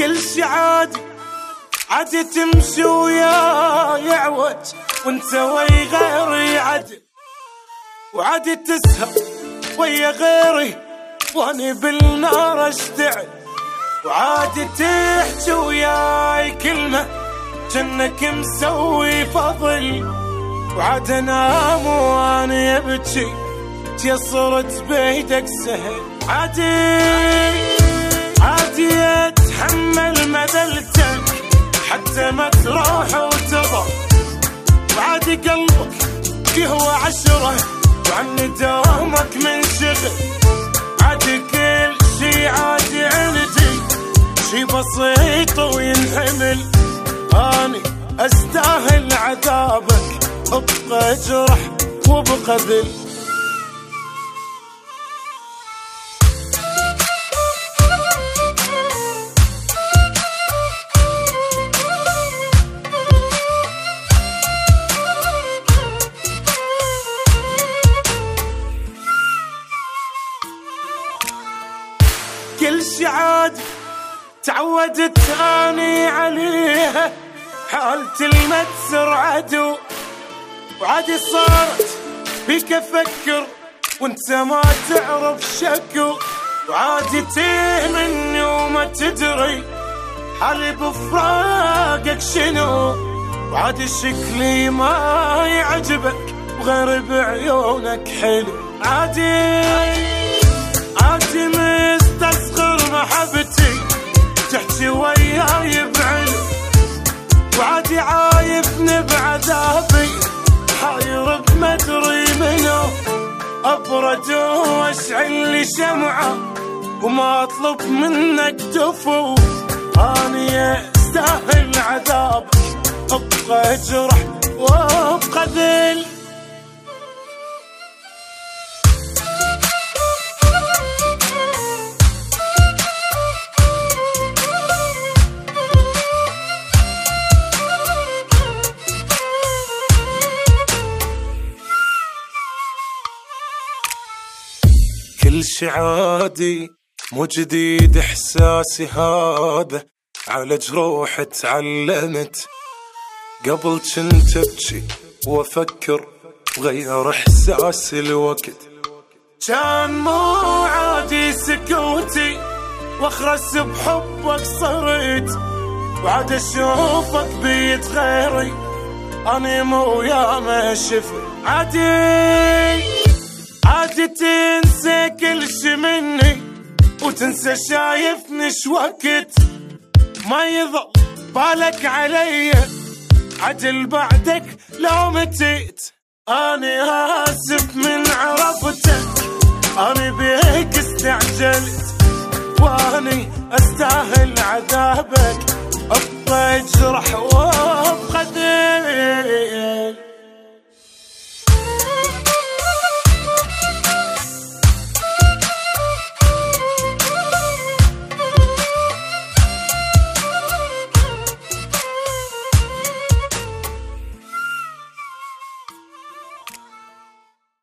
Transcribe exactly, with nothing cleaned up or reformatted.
كل شي عادي عادي تمشي ويا يعوج وانت ويا غيري عادي، وعادي تسهر ويا غيري واني بالنار اشتعل، وعادي تحكي وياي كلمة جنك مسوي فضل، وعاد انام واني ابكي تيسرت بيدك سهل. عادي عادي اتحمل مذلتك حتى ما تروح وتضل، وعادي قلبك يهوى عشرة وعني دوامك منشغل، عادي كل شي عادي عندي شي بسيط وينحمل، اني استاهل عذابك ابقى جرح وابقى ذل. كل شي عادي تعودت اني عليها، حالتي المتسر عدو وعادي صارت بيك افكر وانت ما تعرف شكو، وعادي تيه مني وما تدري حالي بفراقك شنو، وعادي شكلي ما يعجبك وغير بعيونك حلو، عادي عادي مستصغر محبتي تحكي وياي بعلو، وعادي عايفني بعذابي حاير بمدري منو، ابرد واشعل لي شمعة وما اطلب منك دفو، اني استاهل عذابك ابقى جرح وابقى ذل. كل شي عادي مو جديد احساسي هذا، على جروح تعلمت قبل كنت ابكي وافكر وغير احساسي الوقت، كان مو عادي سكوتي واخرس بحبك صرت، وعاد اشوفك بيد غيري اني مو يا ما شفت، عادي عادي تنسى كل شي مني وتنسى شايفني شوقت، ما يظل بالك علي عجل بعدك لو متيت، اني اسف من عرفتك اني بيك استعجلت، واني استاهل عذابك ابقى اجرح وابقى ذل.